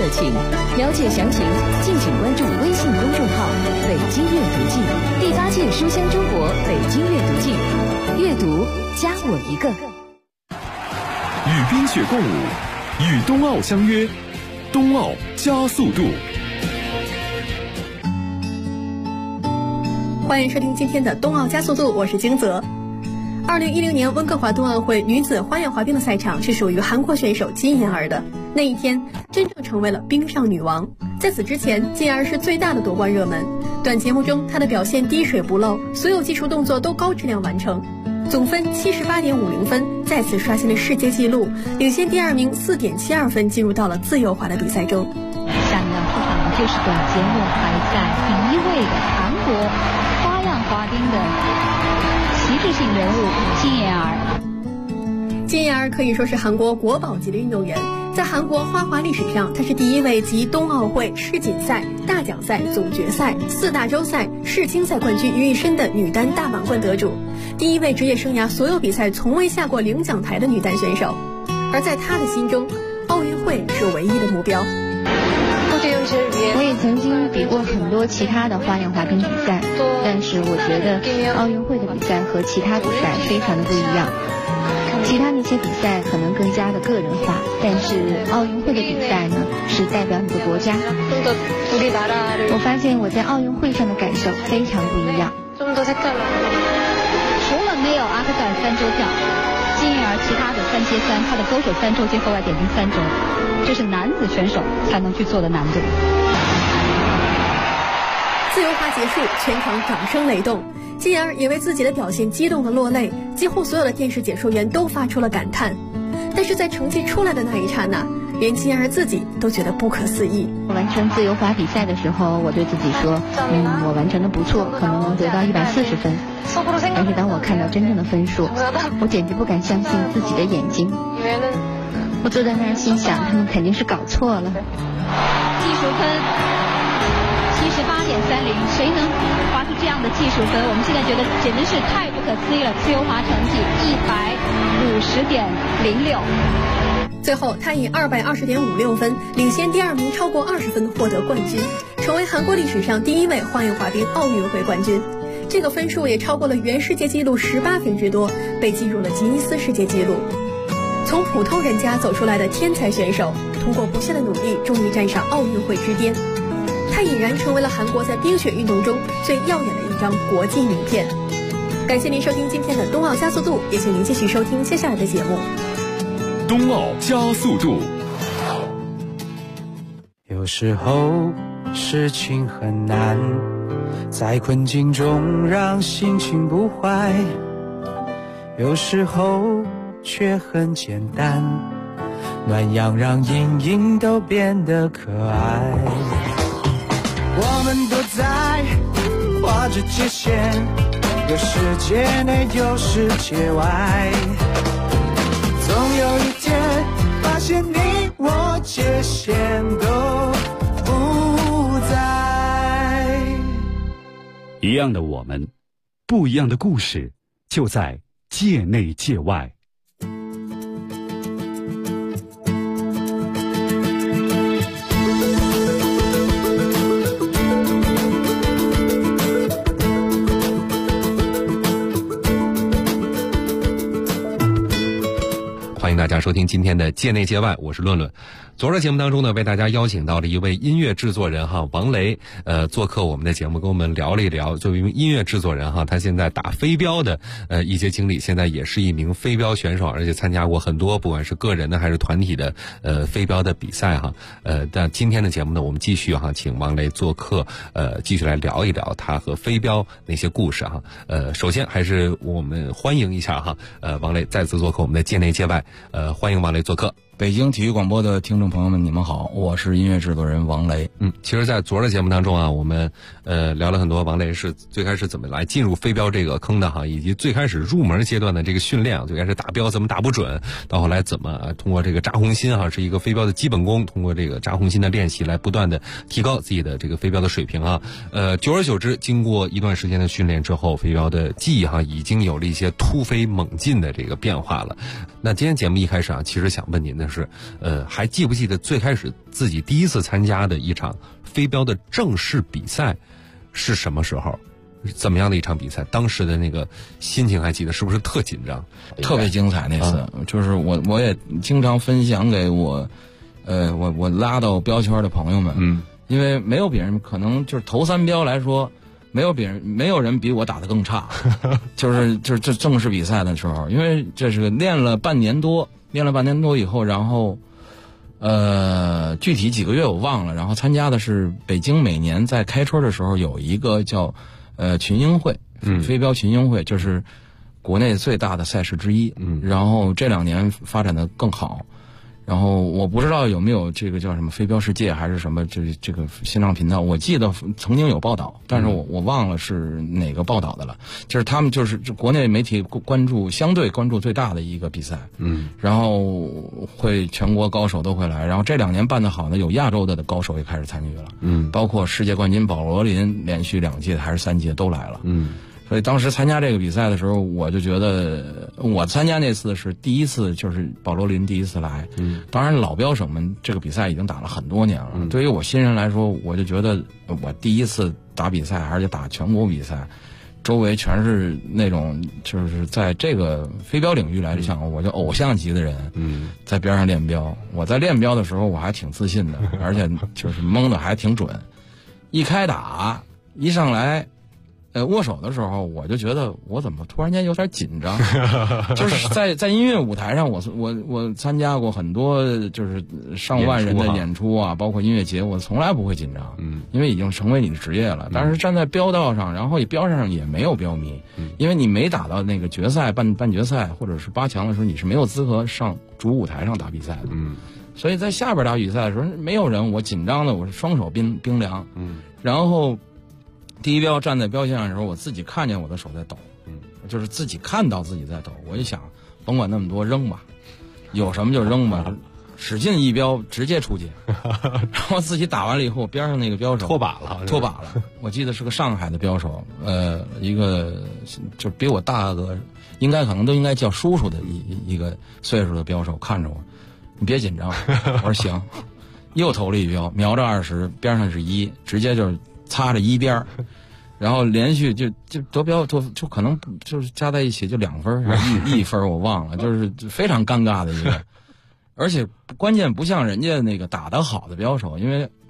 热情。了解详情，敬请关注微信公众号“北京阅读季”第8届书香中国北京阅读季，阅读加我一个。 与冰雪共舞，与冬奥相约，冬奥加速度。 欢迎收听今天的冬奥加速度，我是金泽。2010年温哥华冬奥会女子花样滑冰的赛场是属于韩国选手金妍儿的。那一天，真正成为了冰上女王。在此之前，金妍儿是最大的夺冠热门。短节目中，她的表现滴水不漏，所有技术动作都高质量完成，总分78.50分，再次刷新了世界纪录，领先第2名4.72分，进入到了自由滑的比赛中。 下面要出场的就是短节目排在第1位的韩国花样滑冰的旗帜性人物金妍儿。 金妍儿可以说是韩国国宝级的运动员，在韩国花滑历史上，她是第1位集冬奥会、世锦赛、大奖赛、总决赛、4大洲赛、世青赛冠军于一身的女单大满贯得主，第1位职业生涯所有比赛从未下过领奖台的女单选手。而在她的心中，奥运会是唯一的目标。 我也曾经比过很多其他的花样滑冰比赛，但是我觉得奥运会的比赛和其他比赛非常的不一样。其他那些比赛可能更加的个人化，但是奥运会的比赛呢，是代表你的国家。我发现我在奥运会上的感受非常不一样。除了没有阿克塞尔3周跳，金妍儿其他的3接3，她的勾手3周接后外点冰3周，这是男子选手才能去做的难度。 自由滑结束，全场掌声雷动，金妍儿也为自己的表现激动的落泪，几乎所有的电视解说员都发出了感叹。但是在成绩出来的那一刹那，连金妍儿自己都觉得不可思议。 完成自由滑比赛的时候，我对自己说，我完成的不错，可能能得到140分。但是当我看到真正的分数，我简直不敢相信自己的眼睛。我坐在那儿心想，他们肯定是搞错了。技术分78.30，谁能滑出这样的技术分？我们现在觉得简直是太不可思议了。自由滑成绩150.06。 最后，他以220.56分领先第2名超过20分，获得冠军，成为韩国历史上第1位花样滑冰奥运会冠军。这个分数也超过了原世界纪录18分之多，被记入了吉尼斯世界纪录。从普通人家走出来的天才选手，通过不懈的努力，终于站上奥运会之巅。他已然成为了韩国在冰雪运动中最耀眼的一张国际名片。感谢您收听今天的冬奥加速度，也请您继续收听接下来的节目。 冬奥加速度。 有时候事情很难，在困境中让心情不坏，有时候却很简单，暖阳让阴影都变得可爱。我们都在画着界限，有世界内有世界外，总有一天发现你我界限都不在。 一样的我们，不一样的故事，就在界内界外。 欢迎大家收听今天的界内界外，我是论论。昨儿的节目当中呢，为大家邀请到了一位音乐制作人王雷，做客我们的节目，跟我们聊了一聊。作为一名音乐制作人他现在打飞镖的一些经历，现在也是一名飞镖选手，而且参加过很多不管是个人的还是团体的飞镖的比赛但今天的节目呢，我们继续请王雷做客，继续来聊一聊他和飞镖那些故事首先还是我们欢迎一下王雷再次做客我们的界内界外，欢迎王雷做客。 北京体育广播的听众朋友们，你们好，我是音乐制作人王雷。 其实在昨儿的节目当中我们聊了很多王雷是最开始怎么来进入飞镖这个坑的以及最开始入门阶段的这个训练，最开始打镖怎么打不准，到后来怎么通过这个扎红心是一个飞镖的基本功，通过这个扎红心的练习来不断的提高自己的这个飞镖的水平久而久之，经过一段时间的训练之后，飞镖的技艺已经有了一些突飞猛进的这个变化了。那今天节目一开始其实想问您的的是，还记不记得最开始自己第一次参加的一场飞镖的正式比赛是什么时候？怎么样的一场比赛？当时的那个心情还记得，是不是特紧张？ 特别精彩那次，就是我也经常分享给我拉到标圈的朋友们，因为没有别人，可能就是头3标来说，没有人比我打得更差，就是这正式比赛的时候，因为这是练了半年多以后，然后具体几个月我忘了，然后参加的是北京每年在开春的时候有一个叫群英会，飞镖群英会，就是国内最大的赛事之一。然后这2年发展的更好。然后我不知道有没有这个叫什么飞镖世界还是什么这个新浪频道，我记得曾经有报道，但是我忘了是哪个报道的了。就是他们就是国内媒体相对关注最大的一个比赛。然后会全国高手都会来，然后这2年办得好呢，有亚洲的高手也开始参与了。包括世界冠军保罗林连续2届还是3届都来了。所以当时参加这个比赛的时候，我就觉得我参加那次是第一次，就是保罗林第一次来。当然老标手们这个比赛已经打了很多年了。对于我新人来说，我就觉得我第一次打比赛，而且打全国比赛，周围全是那种就是在这个飞镖领域来讲，我就偶像级的人。在边上练镖，我在练镖的时候我还挺自信的，而且就是蒙的还挺准。一开打一上来。握手的时候，我就觉得我怎么突然间有点紧张，就是在音乐舞台上，我参加过很多就是上万人的演出啊，包括音乐节，我从来不会紧张，因为已经成为你的职业了。但是站在标道上，然后标上也没有标迷，因为你没打到那个决赛、半决赛或者是8强的时候，你是没有资格上主舞台上打比赛的。所以在下边打比赛的时候，没有人，我紧张的我是双手冰凉。然后。第一标站在标线上的时候，我自己看见我的手在抖，就是自己看到自己在抖。我一想，甭管那么多，扔吧，有什么就扔吧，使劲一标，直接出界。然后自己打完了以后，边上那个标手脱靶了。 我记得是个上海的标手，一个就比我大个，可能都应该叫叔叔的一个岁数的标手，看着我，你别紧张。我说行，又投了一标，瞄着20，边上是1，直接就是。擦着1边，然后连续就得标就可能就是加在一起就2分还是1分我忘了，就是非常尴尬的一个，而且关键不像人家那个打得好的标手，因为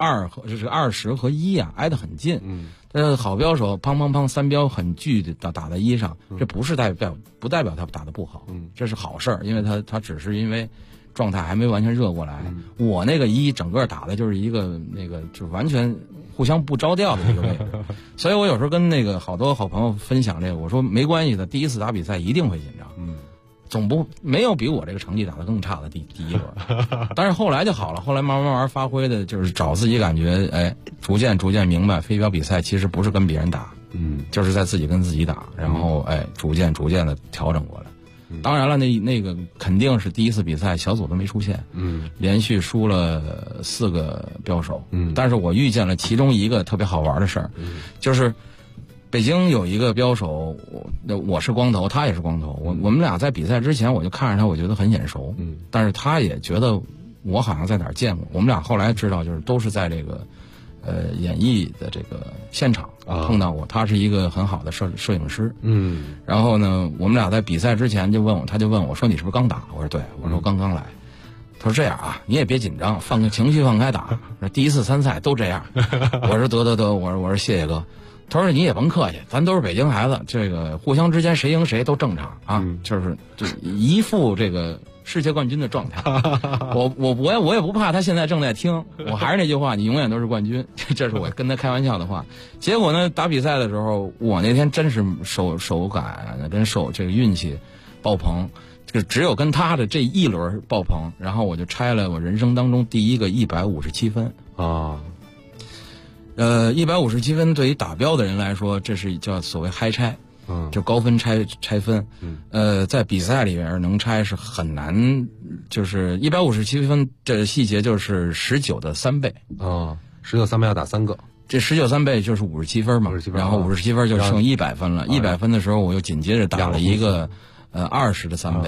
20和1啊挨得很近，好标手砰砰砰3标很巨的打在1上，这不代表他打得不好，这是好事儿，因为他只是因为状态还没完全热过来，我那个1整个打的就是一个那个就完全。互相不着调的一个位置，所以我有时候跟那个好多好朋友分享这个，我说没关系的，第一次打比赛一定会紧张，没有比我这个成绩打得更差的第一轮，但是后来就好了，后来慢慢发挥的就是找自己感觉，逐渐明白飞镖比赛其实不是跟别人打，就是在自己跟自己打，然后逐渐的调整过来。当然了，那个肯定是第一次比赛小组都没出现，连续输了4个标手，但是我遇见了其中一个特别好玩的事儿，就是北京有一个标手，我是光头，他也是光头，我们俩在比赛之前我就看着他，我觉得很眼熟，但是他也觉得我好像在哪儿见过，我们俩后来知道就是都是在这个演艺的这个现场碰到过，他是一个很好的摄影师。然后呢，我们俩在比赛之前他就问我说：“你是不是刚打？”我说：“对。”我说：“刚来。”他说：“这样啊，你也别紧张，情绪放开打。第一次参赛都这样。”我说：“得。”我说谢谢哥。他说：“你也甭客气，咱都是北京孩子，这个互相之间谁赢谁都正常啊，就是一副这个。”世界冠军的状态，我也不怕他现在正在听，我还是那句话，你永远都是冠军，这是我跟他开玩笑的话。结果呢，打比赛的时候，我那天真是手感跟这个运气爆棚，这个只有跟他的这一轮爆棚，然后我就拆了我人生当中第一个157分啊。157分对于打标的人来说，这是叫所谓嗨拆。就高分拆分，在比赛里边能拆是很难，就是157分这细节就是19的3倍 ，19 3倍要打3个， 这19 3倍就是57分嘛，然后57分就剩100分了，100分的时候我又紧接着打了一个20的3倍，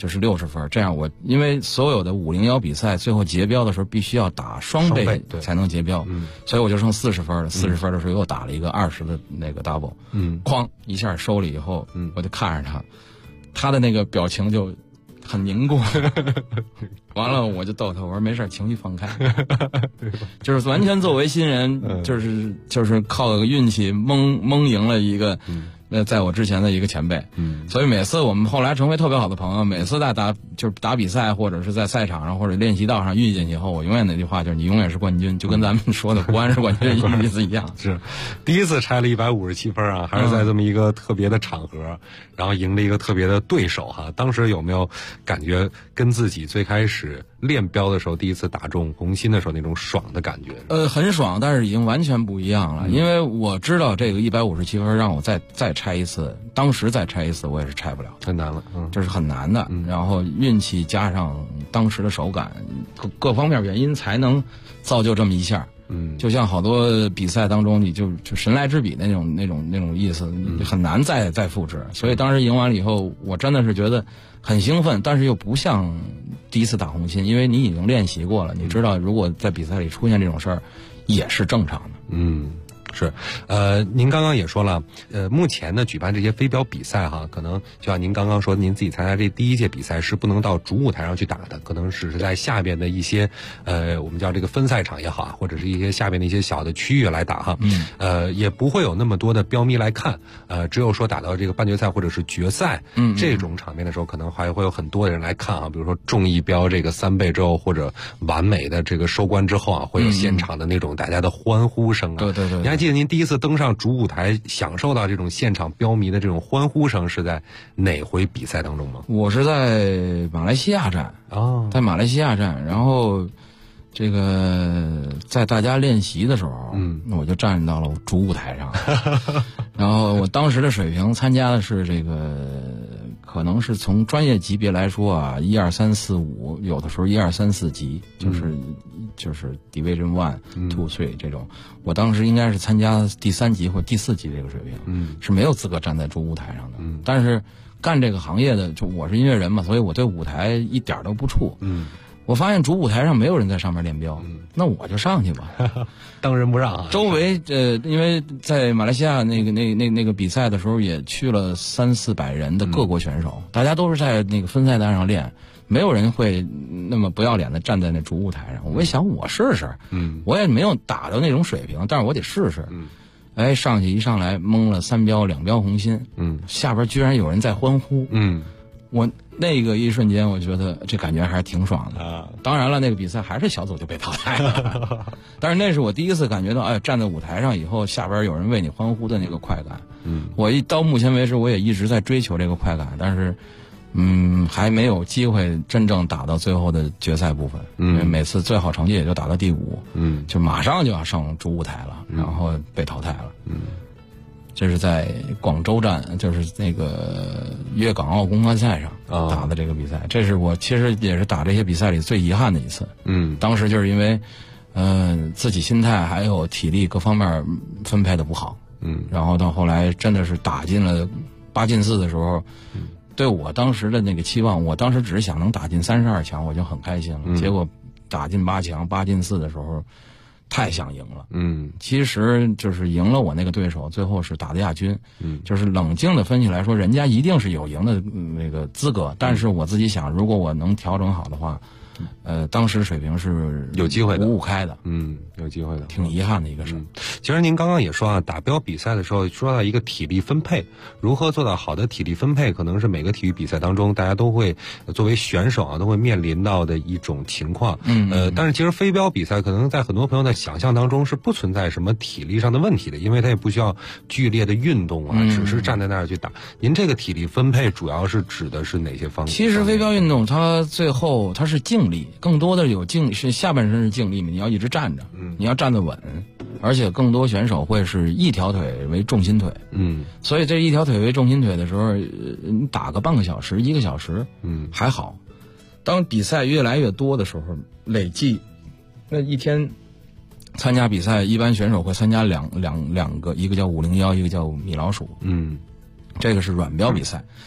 就是60分。这样因为所有的501比赛最后结标的时候必须要打双倍才能结标，所以我就剩40分了。40分的时候又打了一个20的那个 double， 哐一下收了以后，我就看着他的那个表情就很凝固，完了我就逗他，我说没事，情绪放开，就是完全作为新人，就是靠个运气蒙赢了一个。在我之前的一个前辈，所以每次我们后来成为特别好的朋友，每次在打比赛或者是在赛场上或者练习道上遇见以后，我永远那句话就是你永远是冠军，就跟咱们说的国安是冠军意思一样。 是，第一次拆了157分啊，还是在这么一个特别的场合，然后赢了一个特别的对手哈。当时有没有感觉跟自己最开始练标的时候第一次打中红心的时候那种爽的感觉？ 很爽，但是已经完全不一样了，因为我知道这个157分让我再拆一次，当时再拆一次我也是拆不了， 太难了， 这是很难的。然后运气加上当时的手感，各方面原因才能造就这么一下。就像好多比赛当中，你就神来之笔那种意思，你很难再复制。所以当时赢完了以后，我真的是觉得很兴奋，但是又不像第一次打红心，因为你已经练习过了，你知道如果在比赛里出现这种事儿也是正常的。 是，您刚刚也说了，目前呢举办这些飞镖比赛哈，可能就像您刚刚说，您自己参加这第一届比赛是不能到主舞台上去打的，可能只是在下边的一些我们叫这个分赛场也好啊，或者是一些下边的一些小的区域来打哈，也不会有那么多的标迷来看，只有说打到这个半决赛或者是决赛，这种场面的时候，可能还会有很多的人来看啊，比如说中一标这个3倍之后，或者完美的这个收官之后啊，会有现场的那种大家的欢呼声啊， 对， 你还记得您第一次登上主舞台享受到这种现场标迷的这种欢呼声是在哪回比赛当中吗？ 我是在马来西亚站，在马来西亚站，然后这个在大家练习的时候，我就站到了主舞台上，然后我当时的水平参加的是这个，可能是从专业级别来说啊，1、2、3、4、5，有的时候1、2、3、4级，就是 Division 1、2、3这种。我当时应该是参加第3级或第4级这个水平，是没有资格站在主舞台上的。但是干这个行业的，就我是音乐人嘛，所以我对舞台一点都不怵。我发现主舞台上没有人在上面练标，那我就上去吧， 当仁不让啊。 周围因为在马来西亚那个比赛的时候，也去了300、400人的各国选手，大家都是在那个分赛单上练，没有人会那么不要脸的站在那主舞台上。我一想，我试试，我也没有打到那种水平，但是我得试试。上去一上来蒙了3标2标红心，下边居然有人在欢呼，我那个一瞬间，我觉得这感觉还是挺爽的。当然了，那个比赛还是小组就被淘汰了，但是那是我第一次感觉到，站在舞台上以后，下边有人为你欢呼的那个快感。我到目前为止，我也一直在追求这个快感，但是还没有机会真正打到最后的决赛部分。因为每次最好成绩也就打到第5，就马上就要上主舞台了，然后被淘汰了。这是在广州站，就是那个粤港澳公开赛上打的这个比赛，这是我其实也是打这些比赛里最遗憾的一次。当时就是因为自己心态还有体力各方面分配的不好，然后到后来真的是打进了8进4的时候，对我当时的那个期望，我当时只是想能打进32强，我就很开心了。结果打进8强8进4的时候，太想赢了。其实就是赢了我那个对手，最后是打的亚军。就是冷静的分析来说，人家一定是有赢的那个资格，但是我自己想，如果我能调整好的话，当时水平是有机会的 5-5开的。 有机会的， 挺遗憾的一个事。 其实您刚刚也说啊，打标比赛的时候说到一个体力分配，如何做到好的体力分配，可能是每个体育比赛当中大家都会作为选手啊都会面临到的一种情况。但是其实飞镖比赛可能在很多朋友的想象当中是不存在什么体力上的问题的，因为它也不需要剧烈的运动啊，只是站在那儿去打。您这个体力分配主要是指的是哪些方面？ 其实飞镖运动它最后它是静力，更多的有静，是下半身是静力，你要一直站着，你要站得稳，而且更多选手会是一条腿为重心腿。所以这一条腿为重心腿的时候，你打个半个小时1个小时，还好。当比赛越来越多的时候，累计那一天参加比赛，一般选手会参加两个，一个叫501，一个叫米老鼠。这个是软标比赛。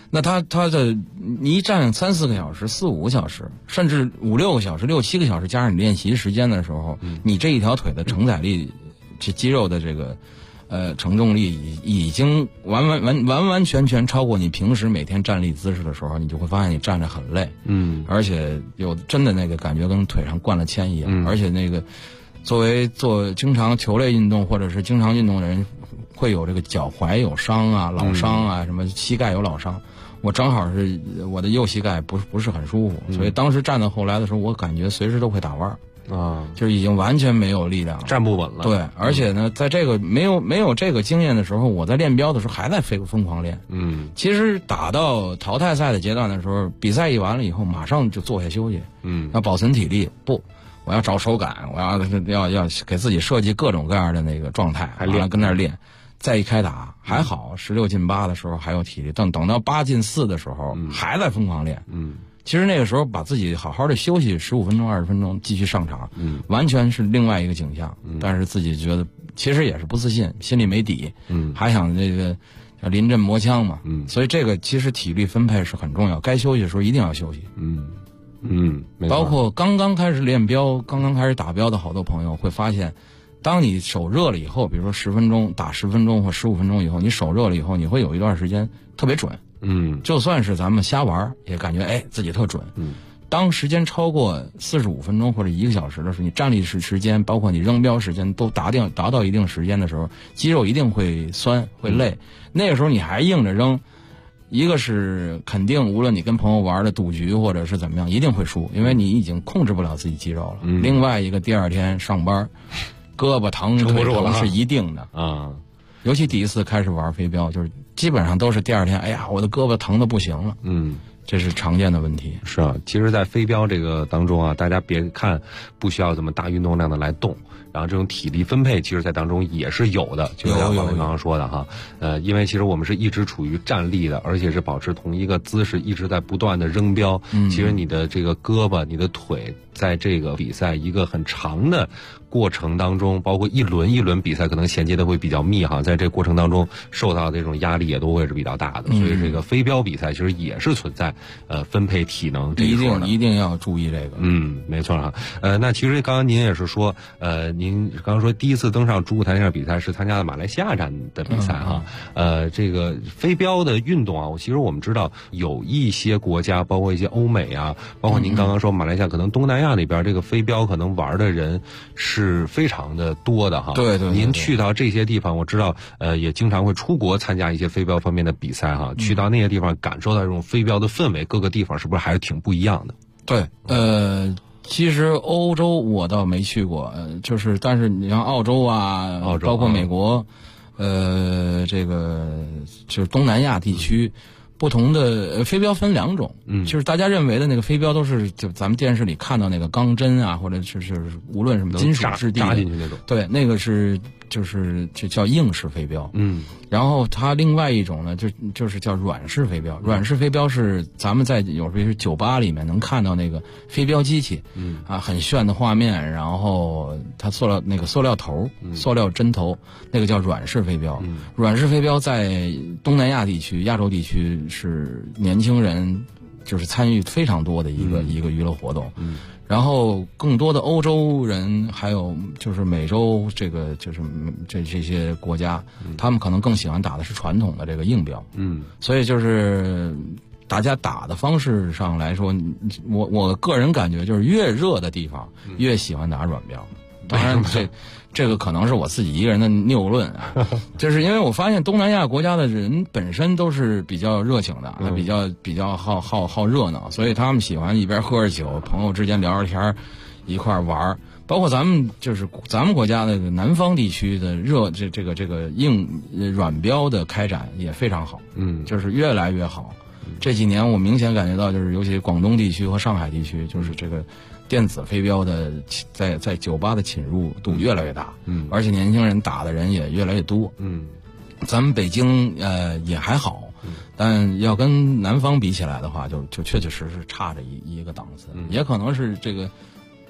那他的你一站3-4个小时、4-5个小时，甚至5-6个小时、6-7个小时，加上你练习时间的时候，你这一条腿的承载力，这肌肉的这个承重力已经完全超过你平时每天站立姿势的时候，你就会发现你站着很累，而且有真的那个感觉跟腿上灌了铅一样，而且那个作为经常球类运动或者是经常运动的人，会有这个脚踝有伤啊、老伤啊，什么膝盖有老伤。我正好是我的右膝盖不是很舒服，所以当时站到后来的时候，我感觉随时都会打弯啊，就是已经完全没有力量了， 站不稳了。 对，而且呢，在这个没有这个经验的时候，我在练标的时候还在疯狂练。其实打到淘汰赛的阶段的时候，比赛一完了以后，马上就坐下休息。要保存体力，我要找手感，我要给自己设计各种各样的那个状态，完了跟那儿练。再一开打还好，16进8的时候还有体力，等到8进4的时候，还在疯狂练。其实那个时候把自己好好的休息15分钟、20分钟，继续上场，完全是另外一个景象。但是自己觉得其实也是不自信，心里没底，还想这个叫临阵磨枪嘛。所以这个其实体力分配是很重要，该休息的时候一定要休息。包括刚刚开始练标、刚刚开始打标的好多朋友会发现。当你手热了以后，比如说10分钟打10分钟或15分钟以后，你手热了以后，你会有一段时间特别准。就算是咱们瞎玩，也感觉自己特准。当时间超过45分钟或者1个小时的时候，你站立时间，包括你扔标时间都达到一定时间的时候，肌肉一定会酸会累。那个时候你还硬着扔，一个是肯定，无论你跟朋友玩的赌局或者是怎么样，一定会输，因为你已经控制不了自己肌肉了。另外一个，第二天上班。胳膊疼腿疼是一定的啊，尤其第一次开始玩飞镖，就是基本上都是第二天，哎呀，我的胳膊疼得不行了。这是常见的问题。 是啊，其实在飞镖这个当中啊，大家别看不需要这么大运动量的来动，然后这种体力分配其实在当中也是有的，就像我们刚刚说的哈，因为其实我们是一直处于站立的，而且是保持同一个姿势，一直在不断的扔标。其实你的这个胳膊、你的腿，在这个比赛一个很长的过程当中，包括一轮一轮比赛可能衔接的会比较密哈，在这个过程当中受到的这种压力也都会是比较大的，所以这个飞镖比赛其实也是存在分配体能这一说的， 一定要注意这个。 没错哈。那其实刚刚您也是说，您刚刚说第一次登上主舞台上比赛是参加了马来西亚站的比赛哈。这个飞镖的运动啊，其实我们知道有一些国家，包括一些欧美啊，包括您刚刚说马来西亚，可能东南亚那边这个飞镖可能玩的人是非常的多的哈。 对。 您去到这些地方，我知道也经常会出国参加一些飞镖方面的比赛哈。去到那些地方感受到这种飞镖的氛围，各个地方是不是还是挺不一样的？ 对，其实欧洲我倒没去过，但是你像澳洲啊，包括美国，这个就是东南亚地区。不同的飞镖分2种，就是大家认为的那个飞镖都是就咱们电视里看到那个钢针啊，或者是无论什么金属质地扎进去那种， 对，那个是就叫硬式飞镖。然后它另外一种呢，就是叫软式飞镖。软式飞镖是咱们在有时候酒吧里面能看到那个飞镖机器，很炫的画面，然后它塑料头、塑料针头，那个叫软式飞镖。软式飞镖在东南亚地区、亚洲地区是年轻人就是参与非常多的一个娱乐活动。然后更多的欧洲人，还有就是美洲这个就是这些国家，他们可能更喜欢打的是传统的这个硬镖。所以就是大家打的方式上来说，我个人感觉就是越热的地方越喜欢打软镖。当然这个可能是我自己一个人的谬论啊，就是因为我发现东南亚国家的人本身都是比较热情的，他比较好热闹，所以他们喜欢一边喝着酒，朋友之间聊着天，一块玩。包括咱们国家的南方地区的这个硬软镖的开展也非常好，就是越来越好。这几年我明显感觉到，就是尤其广东地区和上海地区，就是这个电子飞镖的在酒吧的侵入度越来越大，而且年轻人打的人也越来越多。咱们北京也还好，但要跟南方比起来的话，就确确实实差着一个档次。也可能是这个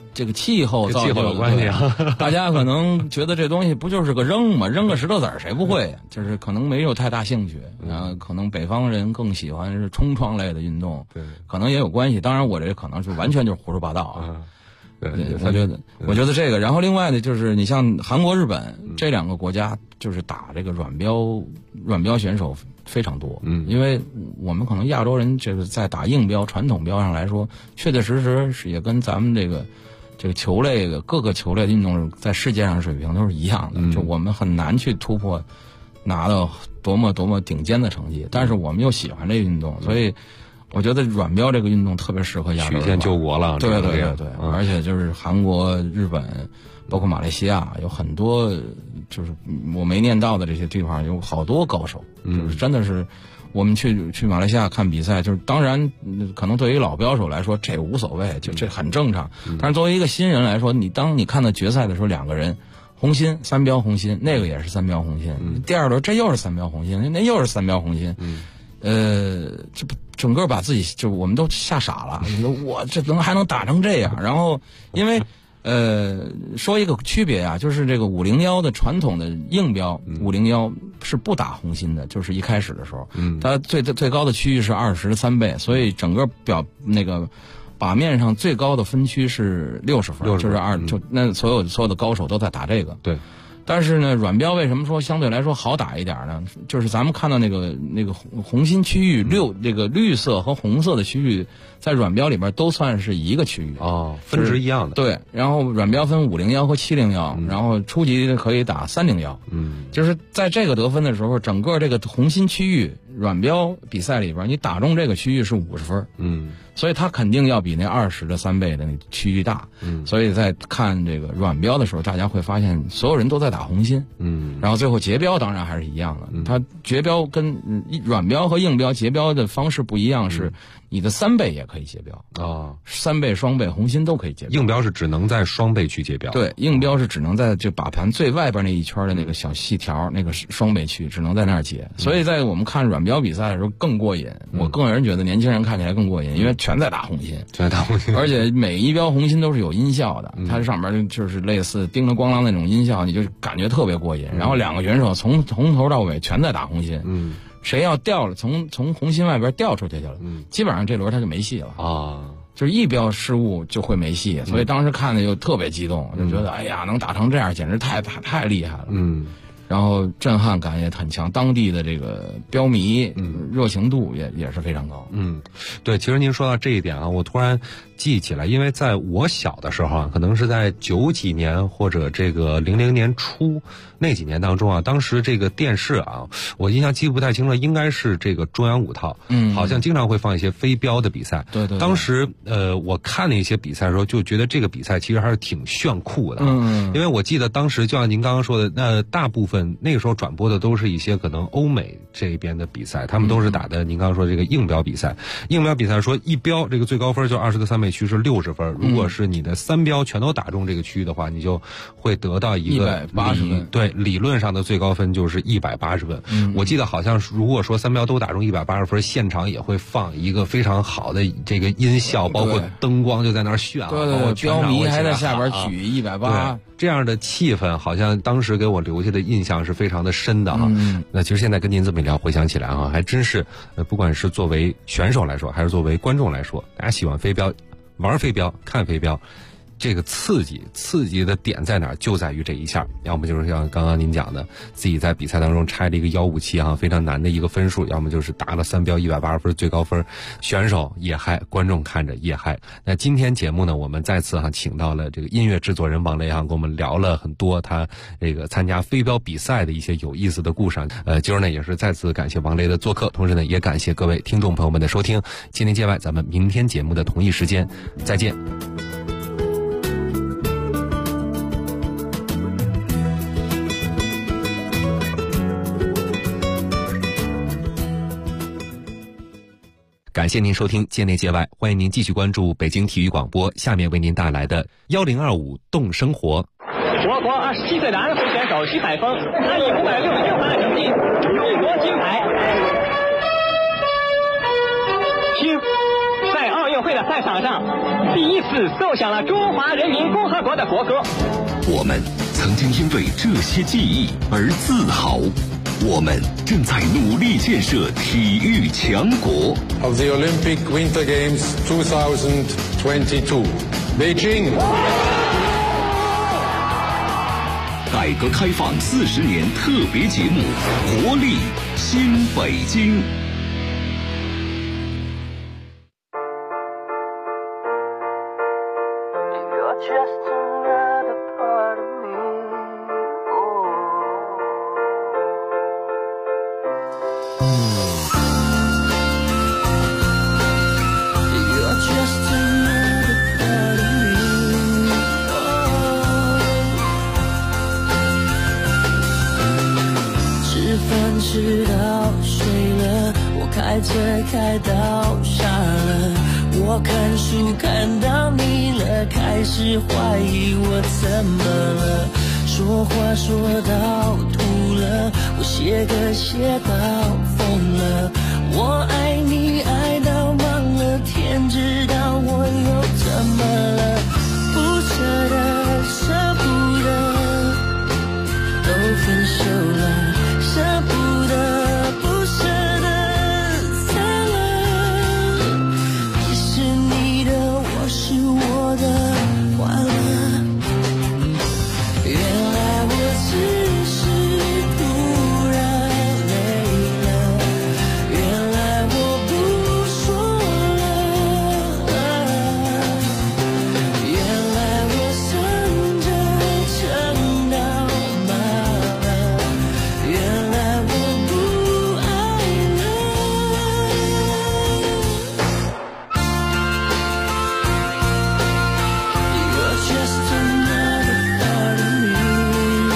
这个气候造就的有关系啊。 大家可能觉得这东西不就是个扔吗？扔个石头子儿谁不会？就是可能没有太大兴趣。可能北方人更喜欢是冲撞类的运动， 对， 可能也有关系。当然，我这可能是完全就是胡说八道啊。 对， 我觉得这个，然后另外的就是你像韩国、日本这两个国家，就是打这个软标选手非常多。因为我们可能亚洲人这个在打硬标、传统标上来说，确确实实是也跟咱们这个球类的各个球类的运动在世界上水平都是一样的。就我们很难去突破，拿到多么顶尖的成绩，但是我们又喜欢这个运动，所以。我觉得软标这个运动特别适合亚洲人， 曲线救国了。 对，而且就是韩国、日本，包括马来西亚，有很多就是我没念到的这些地方，有好多高手，就是真的是我们去马来西亚看比赛，就是当然可能对于老标手来说这无所谓，就这很正常。但是作为一个新人来说，当你看到决赛的时候，两个人红心三标红心，那个也是三标红心，第二轮这又是三标红心，那又是三标红心，这不。整个把自己就我们都吓傻了，我这还能打成这样？然后因为说一个区别啊，就是这个501的传统的硬标501是不打红心的，就是一开始的时候，它最高的区域是23倍，所以整个靶面上最高的分区是60分，就是那所有的高手都在打这个。 对。 但是呢，软标为什么说相对来说好打一点呢？就是咱们看到那个红心区域这个绿色和红色的区域，在软标里边都算是一个区域分值一样的。 对，然后软标分501和701，然后初级可以打301。就是在这个得分的时候，整个这个红心区域软标比赛里边，你打中这个区域是50分。所以它肯定要比那20的3倍的那区域大。所以在看这个软标的时候，大家会发现所有人都在打红心。然后最后结标当然还是一样的。它结标跟软标和硬标结标的方式不一样，是你的3倍也可以结标3倍、双倍、红心都可以结标。 硬标是只能在双倍区结标。 对，硬标是只能在就靶盘最外边那一圈的那个小细条，那个双倍区只能在那儿结。所以在我们看软标比赛的时候更过瘾。我个人觉得年轻人看起来更过瘾，因为全在打红心，而且每一标红心都是有音效的，它上面就是类似叮了咣啷那种音效，你就感觉特别过瘾。然后两个选手从头到尾全在打红心，谁要掉了，从红心外边掉出去了，基本上这轮他就没戏了就是一标失误就会没戏。所以当时看的就特别激动，就觉得哎呀，能打成这样简直太厉害了。然后震撼感也很强，当地的这个标迷热情度也是非常高。 对，其实您说到这一点啊，我突然记起来，因为在我小的时候啊，可能是在90几年或者这个00年初那几年当中啊，当时这个电视啊，我印象记不太清了，应该是这个中央5套，好像经常会放一些飞镖的比赛。 对。 当时我看那些比赛的时候，就觉得这个比赛其实还是挺炫酷的。因为我记得当时就像您刚刚说的，那大部分那个时候转播的都是一些可能欧美这边的比赛，他们都是打的您刚刚说这个硬标比赛。硬标比赛说一标这个最高分就20的3倍区是60分，如果是你的3标全都打中这个区域的话，你就会得到一个 180分。 对，理论上的最高分就是180分。我记得好像如果说3标都打中180分，现场也会放一个非常好的这个音效，包括灯光就在那儿炫啊， 对，标迷还在下边举180。 这样的气氛好像当时给我留下的印象是非常的深的哈。那其实现在跟您这么一聊，回想起来啊，还真是不管是作为选手来说，还是作为观众来说，大家喜欢飞镖、玩飞镖、看飞镖，这个刺激的点在哪儿？就在于这一下，要么就是像刚刚您讲的，自己在比赛当中拆了一个157啊，非常难的一个分数；要么就是打了3标180分最高分，选手也嗨，观众看着也嗨。那今天节目呢，我们再次请到了这个音乐制作人王雷跟我们聊了很多他这个参加飞镖比赛的一些有意思的故事。今儿呢也是再次感谢王雷的做客，同时呢也感谢各位听众朋友们的收听。今天界外，咱们明天节目的同一时间再见。感谢您收听界内界外，欢迎您继续关注北京体育广播，下面为您带来的1025动生活。 我国27岁的安徽选手徐海峰，他以566分的成绩勇夺金牌。请在奥运会的赛场上第一次奏响了中华人民共和国的国歌。 我们曾经因为这些记忆而自豪，我们正在努力建设体育强国。 Of the Olympic Winter Games 2022, Beijing. 改革开放40年特别节目，活力新北京。 吃到睡了，我开车开到傻了，我看书看到腻了，开始怀疑我怎么了，说话说到吐了，我写歌写到疯了，我爱你爱到忘了，天知道我又怎么了，不舍得舍不得，都分手了，舍不得不舍得散了，你是你的，我是我的，完了，原来我只是突然累了，原来我不说了，原来我算着撑到麻了，原来我不爱了。You're just another part of me.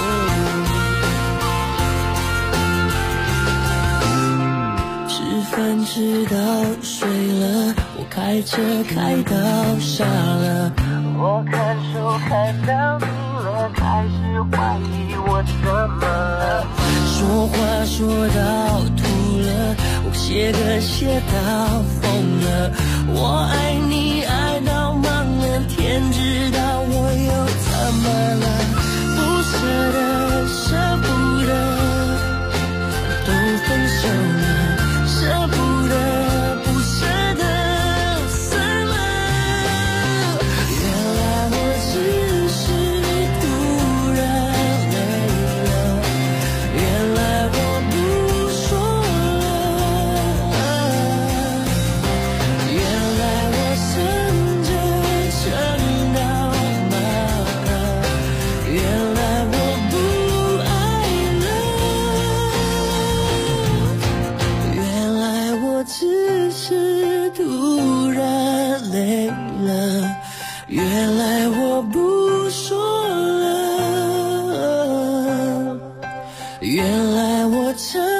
吃饭吃到睡了，我开车开到傻了，我看书看到腻了，开始怀疑我怎么了，说话说到吐了，我写歌写到疯了，我爱你爱到忘了，天知道我又怎么了，不舍得舍不得，都分手了，舍不得不舍得散了，原来我只是突然累了，原来我不说了，原来我算着撑到麻了，原来我不爱了，原来我只是突然累了，原来我不说了，原来我真